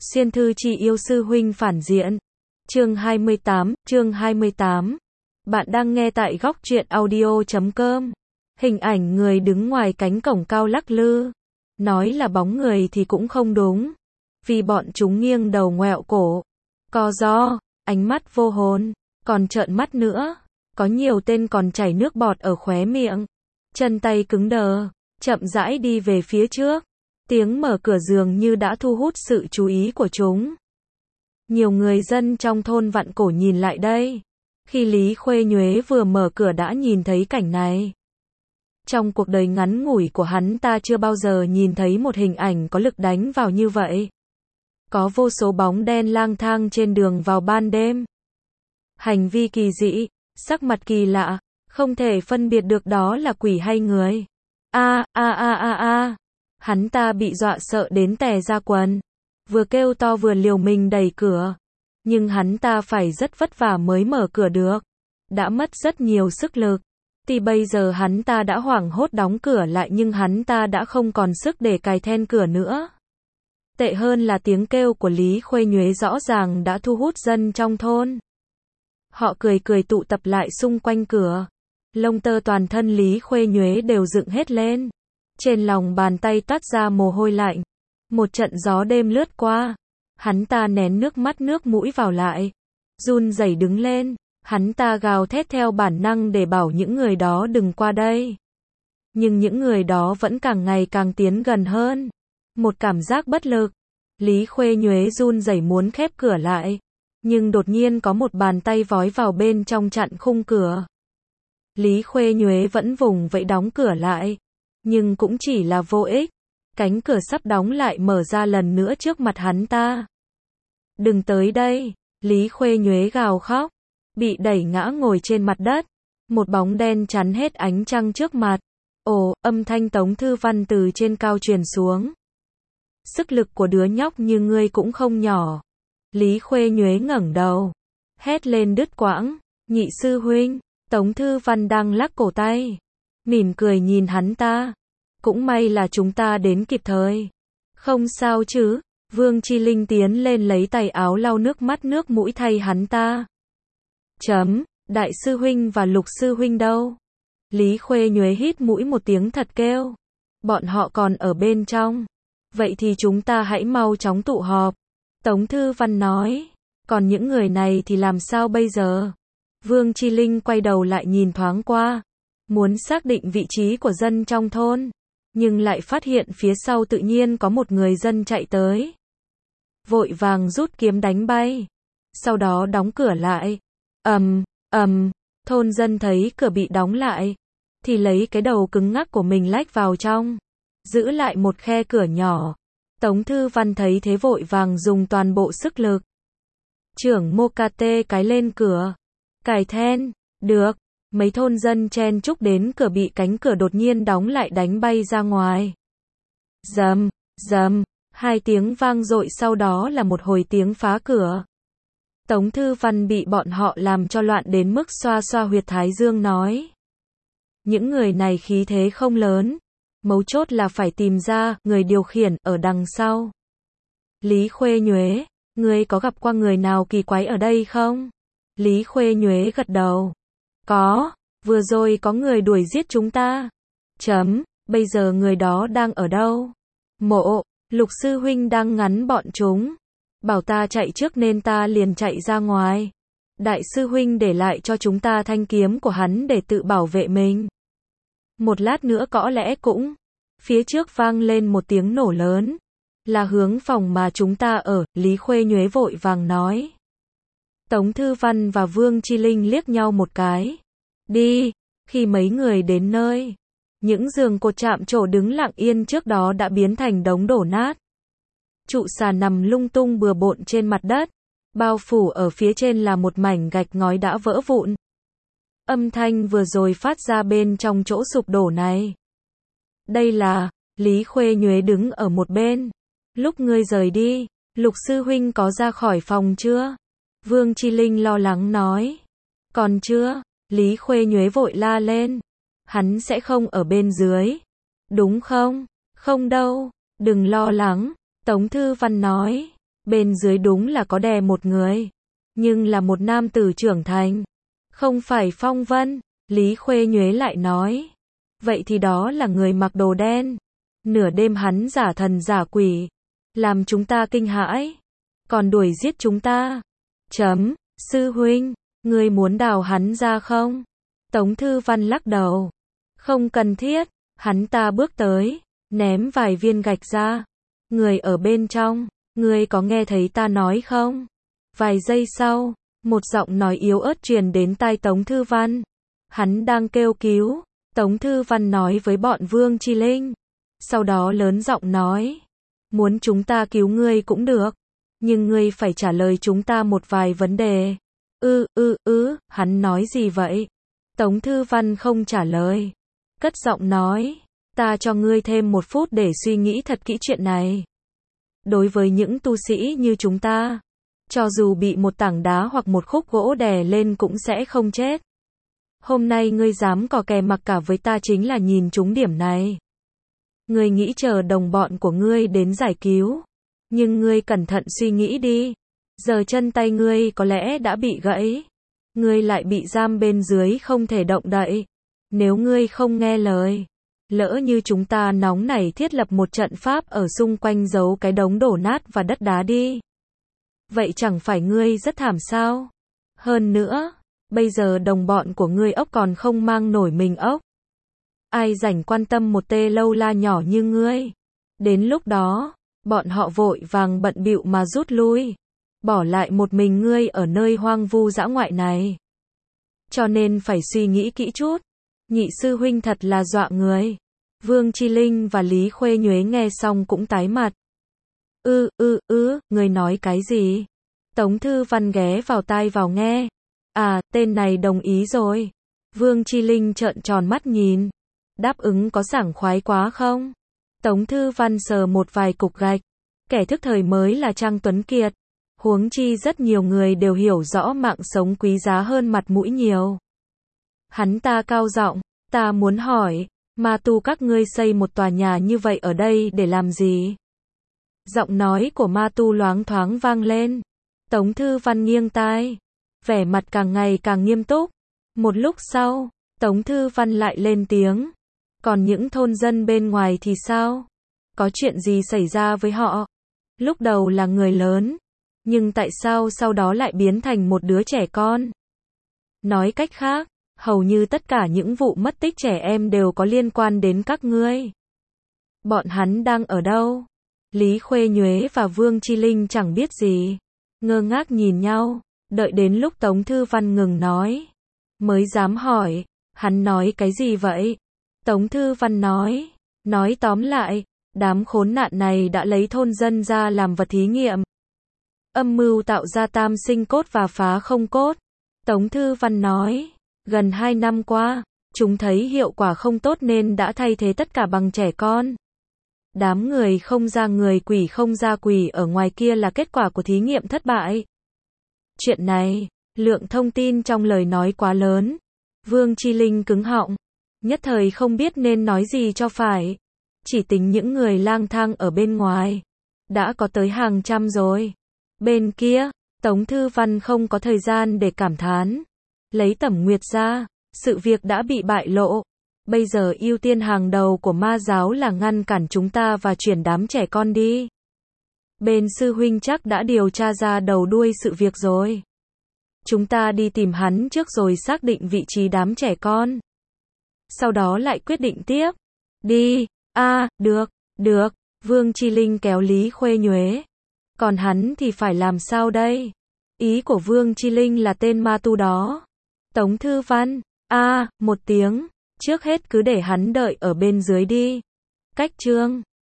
Xuyên thư chi yêu sư huynh phản diện. Chương 28. Bạn đang nghe tại góc truyện audio.com. Hình ảnh người đứng ngoài cánh cổng cao lắc lư. Nói là bóng người thì cũng không đúng. Vì bọn chúng nghiêng đầu ngoẹo cổ. Co ro, ánh mắt vô hồn. Còn trợn mắt nữa. Có nhiều tên còn chảy nước bọt ở khóe miệng. Chân tay cứng đờ. Chậm rãi đi về phía trước. Tiếng mở cửa dường như đã thu hút sự chú ý của chúng. Nhiều người dân trong thôn vạn cổ nhìn lại đây. Khi Lý Khuê Nhuế vừa mở cửa đã nhìn thấy cảnh này. Trong cuộc đời ngắn ngủi của hắn ta chưa bao giờ nhìn thấy một hình ảnh có lực đánh vào như vậy. Có vô số bóng đen lang thang trên đường vào ban đêm. Hành vi kỳ dị, sắc mặt kỳ lạ, không thể phân biệt được đó là quỷ hay người. Hắn ta bị dọa sợ đến tè ra quần. Vừa kêu to vừa liều mình đẩy cửa. Nhưng hắn ta phải rất vất vả mới mở cửa được. Đã mất rất nhiều sức lực. Thì bây giờ hắn ta đã hoảng hốt đóng cửa lại nhưng hắn ta đã không còn sức để cài then cửa nữa. Tệ hơn là tiếng kêu của Lý Khuê Nhuế rõ ràng đã thu hút dân trong thôn. Họ cười cười tụ tập lại xung quanh cửa. Lông tơ toàn thân Lý Khuê Nhuế đều dựng hết lên. Trên lòng bàn tay toát ra mồ hôi lạnh. Một trận gió đêm lướt qua. Hắn ta nén nước mắt nước mũi vào lại. Run rẩy đứng lên. Hắn ta gào thét theo bản năng để bảo những người đó đừng qua đây. Nhưng những người đó vẫn càng ngày càng tiến gần hơn. Một cảm giác bất lực. Lý Khuê Nhuế run rẩy muốn khép cửa lại. Nhưng đột nhiên có một bàn tay vói vào bên trong chặn khung cửa. Lý Khuê Nhuế vẫn vùng vẫy đóng cửa lại. Nhưng cũng chỉ là vô ích. Cánh cửa sắp đóng lại mở ra lần nữa trước mặt hắn ta. Đừng tới đây. Lý Khuê Nhuế gào khóc. Bị đẩy ngã ngồi trên mặt đất. Một bóng đen chắn hết ánh trăng trước mặt. Ồ, âm thanh Tống Thư Văn từ trên cao truyền xuống. Sức lực của đứa nhóc như ngươi cũng không nhỏ. Lý Khuê Nhuế ngẩng đầu. Hét lên đứt quãng. Nhị sư huynh. Tống Thư Văn đang lắc cổ tay. Mỉm cười nhìn hắn ta. Cũng may là chúng ta đến kịp thời. Không sao chứ. Vương Chi Linh tiến lên lấy tay áo lau nước mắt nước mũi thay hắn ta. Đại sư huynh và Lục sư huynh đâu? Lý Khuê Nhuế hít mũi một tiếng thật kêu. Bọn họ còn ở bên trong. Vậy thì chúng ta hãy mau chóng tụ họp. Tống Thư Văn nói. Còn những người này thì làm sao bây giờ? Vương Chi Linh quay đầu lại nhìn thoáng qua. Muốn xác định vị trí của dân trong thôn. Nhưng lại phát hiện phía sau tự nhiên có một người dân chạy tới. Vội vàng rút kiếm đánh bay. Sau đó đóng cửa lại. Thôn dân thấy cửa bị đóng lại. Thì lấy cái đầu cứng ngắc của mình lách vào trong. Giữ lại một khe cửa nhỏ. Tống Thư Văn thấy thế vội vàng dùng toàn bộ sức lực. Trưởng Mô Ca Tê cái lên cửa. Cài then. Được. Mấy thôn dân chen chúc đến cửa bị cánh cửa đột nhiên đóng lại đánh bay ra ngoài. Rầm. Hai tiếng vang dội sau đó là một hồi tiếng phá cửa. Tống Thư Văn bị bọn họ làm cho loạn đến mức xoa xoa huyệt thái dương nói. Những người này khí thế không lớn. Mấu chốt là phải tìm ra người điều khiển ở đằng sau. Lý Khuê Nhuế, ngươi có gặp qua người nào kỳ quái ở đây không? Lý Khuê Nhuế gật đầu. Có, vừa rồi có người đuổi giết chúng ta. Bây giờ người đó đang ở đâu? Mộ, Lục sư huynh đang ngắn bọn chúng. Bảo ta chạy trước nên ta liền chạy ra ngoài. Đại sư huynh để lại cho chúng ta thanh kiếm của hắn để tự bảo vệ mình. Một lát nữa có lẽ cũng. Phía trước vang lên một tiếng nổ lớn. Là hướng phòng mà chúng ta ở, Lý Khuê Nhuế vội vàng nói. Tống Thư Văn và Vương Chi Linh liếc nhau một cái. Đi, khi mấy người đến nơi. Những giường cột chạm trổ đứng lặng yên trước đó đã biến thành đống đổ nát. Trụ sàn nằm lung tung bừa bộn trên mặt đất. Bao phủ ở phía trên là một mảnh gạch ngói đã vỡ vụn. Âm thanh vừa rồi phát ra bên trong chỗ sụp đổ này. Đây là, Lý Khuê Nhuế đứng ở một bên. Lúc ngươi rời đi, Lục sư huynh có ra khỏi phòng chưa? Vương Chi Linh lo lắng nói. Còn chưa, Lý Khuê Nhuế vội la lên. Hắn sẽ không ở bên dưới. Đúng không? Không đâu, đừng lo lắng. Tống Thư Văn nói. Bên dưới đúng là có đè một người, nhưng là một nam tử trưởng thành. Không phải Phong Vân, Lý Khuê Nhuế lại nói. Vậy thì đó là người mặc đồ đen. Nửa đêm hắn giả thần giả quỷ, làm chúng ta kinh hãi, còn đuổi giết chúng ta. Sư huynh, ngươi muốn đào hắn ra không? Tống Thư Văn lắc đầu. Không cần thiết, hắn ta bước tới, ném vài viên gạch ra. Người ở bên trong, ngươi có nghe thấy ta nói không? Vài giây sau, một giọng nói yếu ớt truyền đến tai Tống Thư Văn. Hắn đang kêu cứu. Tống Thư Văn nói với bọn Vương Chi Linh. Sau đó lớn giọng nói. Muốn chúng ta cứu ngươi cũng được, nhưng ngươi phải trả lời chúng ta một vài vấn đề. Hắn nói gì vậy? Tống Thư Văn không trả lời. Cất giọng nói. Ta cho ngươi thêm 1 phút để suy nghĩ thật kỹ chuyện này. Đối với những tu sĩ như chúng ta, cho dù bị một tảng đá hoặc một khúc gỗ đè lên cũng sẽ không chết. Hôm nay ngươi dám cò kè mặc cả với ta chính là nhìn trúng điểm này. Ngươi nghĩ chờ đồng bọn của ngươi đến giải cứu, nhưng ngươi cẩn thận suy nghĩ đi. Giờ chân tay ngươi có lẽ đã bị gãy. Ngươi lại bị giam bên dưới không thể động đậy. Nếu ngươi không nghe lời, lỡ như chúng ta nóng nảy thiết lập một trận pháp ở xung quanh giấu cái đống đổ nát và đất đá đi. Vậy chẳng phải ngươi rất thảm sao? Hơn nữa, bây giờ đồng bọn của ngươi ốc còn không mang nổi mình ốc. Ai rảnh quan tâm một tê lâu la nhỏ như ngươi? Đến lúc đó, bọn họ vội vàng bận bịu mà rút lui, bỏ lại một mình ngươi ở nơi hoang vu dã ngoại này. Cho nên phải suy nghĩ kỹ chút. Nhị sư huynh thật là dọa người. Vương Chi Linh và Lý Khuê Nhuế nghe xong cũng tái mặt. Người nói cái gì? Tống Thư Văn ghé vào tai vào nghe. À, tên này đồng ý rồi. Vương Chi Linh trợn tròn mắt nhìn. Đáp ứng có sảng khoái quá không? Tống Thư Văn sờ một vài cục gạch. Kẻ thức thời mới là Trang Tuấn Kiệt. Huống chi rất nhiều người đều hiểu rõ mạng sống quý giá hơn mặt mũi nhiều. Hắn ta cao giọng, ta muốn hỏi, ma tu các ngươi xây một tòa nhà như vậy ở đây để làm gì? Giọng nói của ma tu loáng thoáng vang lên. Tống Thư Văn nghiêng tai, vẻ mặt càng ngày càng nghiêm túc. Một lúc sau, Tống Thư Văn lại lên tiếng. Còn những thôn dân bên ngoài thì sao? Có chuyện gì xảy ra với họ? Lúc đầu là người lớn, nhưng tại sao sau đó lại biến thành một đứa trẻ con? Nói cách khác, hầu như tất cả những vụ mất tích trẻ em đều có liên quan đến các ngươi. Bọn hắn đang ở đâu? Lý Khuê Nhuế và Vương Chi Linh chẳng biết gì, ngơ ngác nhìn nhau, đợi đến lúc Tống Thư Văn ngừng nói, mới dám hỏi, hắn nói cái gì vậy? Tống Thư Văn nói tóm lại, đám khốn nạn này đã lấy thôn dân ra làm vật thí nghiệm. Âm mưu tạo ra tam sinh cốt và phá không cốt. Tống Thư Văn nói, gần 2 năm qua, chúng thấy hiệu quả không tốt nên đã thay thế tất cả bằng trẻ con. Đám người không ra người quỷ không ra quỷ ở ngoài kia là kết quả của thí nghiệm thất bại. Chuyện này, lượng thông tin trong lời nói quá lớn. Vương Chi Linh cứng họng, nhất thời không biết nên nói gì cho phải. Chỉ tính những người lang thang ở bên ngoài, đã có tới hàng trăm rồi. Bên kia, Tống Thư Văn không có thời gian để cảm thán. Lấy Tẩm Nguyệt ra, sự việc đã bị bại lộ. Bây giờ ưu tiên hàng đầu của ma giáo là ngăn cản chúng ta và chuyển đám trẻ con đi. Bên sư huynh chắc đã điều tra ra đầu đuôi sự việc rồi. Chúng ta đi tìm hắn trước rồi xác định vị trí đám trẻ con. Sau đó lại quyết định tiếp. Đi, được, Vương Chi Linh kéo Lý Khuê Nhuế. Còn hắn thì phải làm sao đây? Ý của Vương Chi Linh là tên ma tu đó. Tống Thư Văn, một tiếng, trước hết cứ để hắn đợi ở bên dưới đi. Cách chương